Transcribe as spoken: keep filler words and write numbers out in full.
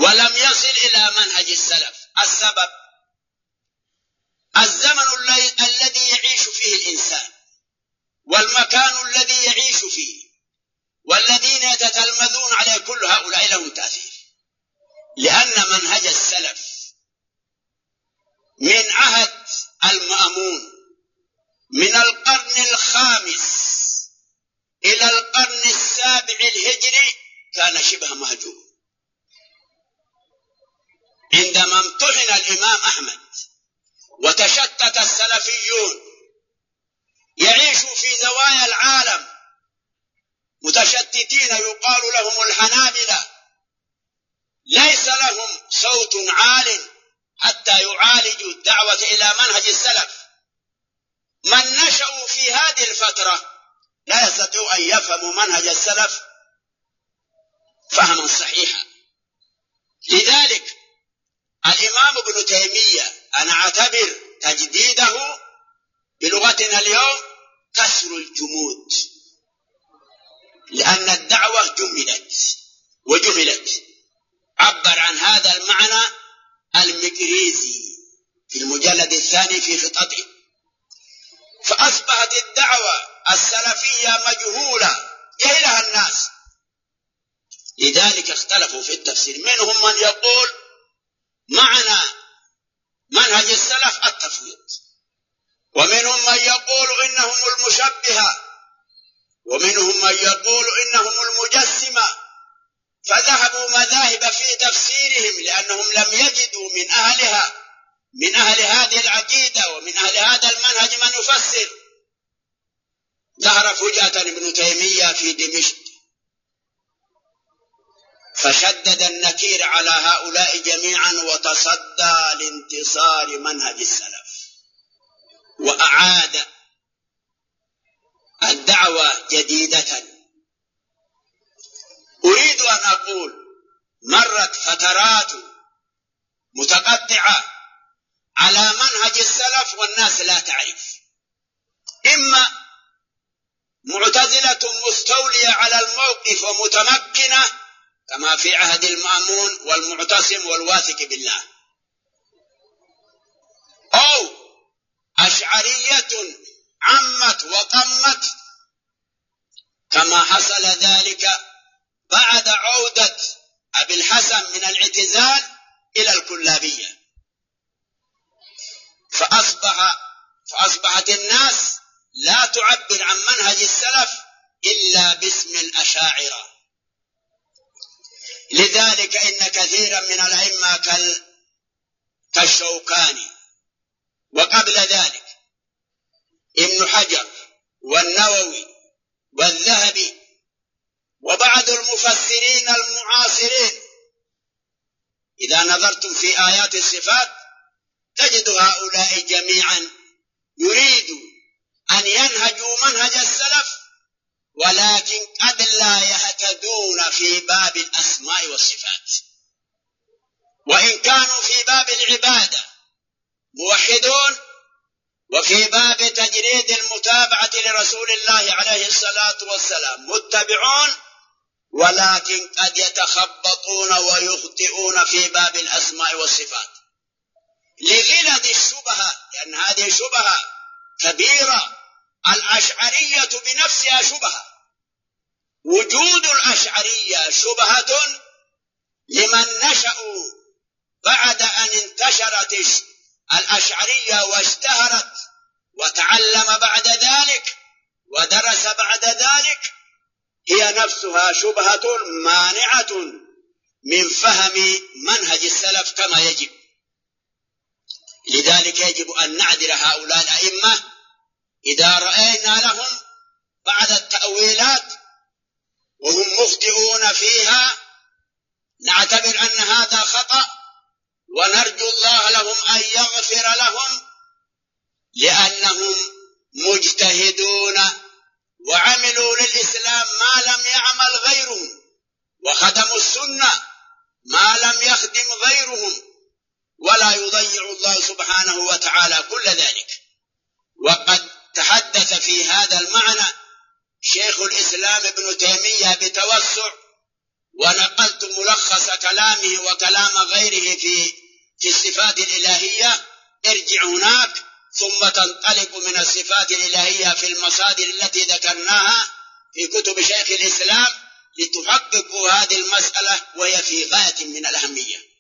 ولم يصل إلى منهج السلف. السبب الزمن الذي يعيش فيه الإنسان، والمكان الذي يعيش فيه، والذين يتتلمذون عليه، كل هؤلاء لهم تأثير. لأن منهج السلف من عهد المأمون من القرن الخامس إلى القرن السابع الهجري كان شبه مهجور. عندما امتحن الإمام أحمد وتشتت السلفيون يعيشوا في زوايا العالم متشتتين يقال لهم الحنابلة، ليس لهم صوت عال حتى يعالجوا الدعوة إلى منهج السلف. من نشأوا في هذه الفترة لا يستطيع أن يفهموا منهج السلف فهما صحيحا. لذلك الإمام ابن تيمية أنا أعتبر تجديده بلغتنا اليوم كسر الجمود، لأن الدعوة جملت وجملت. عبر عن هذا المعنى المقريزي في المجلد الثاني في خطته. فأصبحت الدعوة السلفية مجهولة جهلها الناس، لذلك اختلفوا في التفسير. منهم من يقول معنى منهج السلف التفويض، ومنهم من يقول إنهم المشبهة، ومنهم من يقول إنهم المجسمة. فذهبوا مذاهب في تفسيرهم لأنهم لم يجدوا من أهلها من أهل هذه العقيدة ومن أهل هذا المنهج من يفسر. ظهر فجأة ابن تيمية في دمشق فشدد النكير على هؤلاء جميعا وتصدى لانتصار منهج السلف وأعاد الدعوة جديدة. أريد أن أقول مرت فترات متقطعة على منهج السلف والناس لا تعرف، إما معتزلة مستولية على الموقف ومتمكنة كما في عهد المأمون والمعتصم والواثق بالله، أو أشعرية عمت وقمت كما حصل ذلك بعد عودة أبي الحسن من الاعتزال إلى الكلابية. فأصبح فأصبحت الناس لا تعبر عن منهج السلف إلا باسم الأشاعرة. لذلك إن كثيرا من الأئمة كالشوكاني وقبل ذلك ابن حجر والنووي والذهبي وبعض المفسرين المعاصرين، إذا نظرتم في آيات الصفات تجد هؤلاء جميعا يريدوا أن ينهجوا منهج السلف، ولكن قد لا يهتدون في باب الأسماء والصفات. وإن كانوا في باب العبادة موحدون، وفي باب تجريد المتابعة لرسول الله عليه الصلاة والسلام متبعون، ولكن قد يتخبطون ويخطئون في باب الأسماء والصفات لغلظ الشبهة، لأن هذه شبهة كبيرة. الأشعرية بنفسها شبهة، وجود الأشعرية شبهة لمن نشأوا بعد أن انتشرت الأشعرية واشتهرت وتعلم بعد ذلك ودرس بعد ذلك، هي نفسها شبهة مانعة من فهم منهج السلف كما يجب. لذلك يجب أن نعذر هؤلاء الأئمة إذا رأينا لهم بعض التأويلات وهم مخطئون فيها، نعتبر أن هذا خطأ ونرجو الله لهم أن يغفر لهم، لأنهم مجتهدون وعملوا للإسلام ما لم يعمل غيرهم، وخدموا السنة ما لم يخدم غيرهم، ولا يضيع الله سبحانه وتعالى كل ذلك. وقد تحدث في هذا المعنى شيخ الإسلام ابن تيمية بتوسع، ونقلت ملخص كلامه وكلام غيره في في الصفات الإلهية، ارجع هناك ثم تنطلق من الصفات الإلهية في المصادر التي ذكرناها في كتب شيخ الإسلام لتحققوا هذه المسألة، وهي في غاية من الأهمية.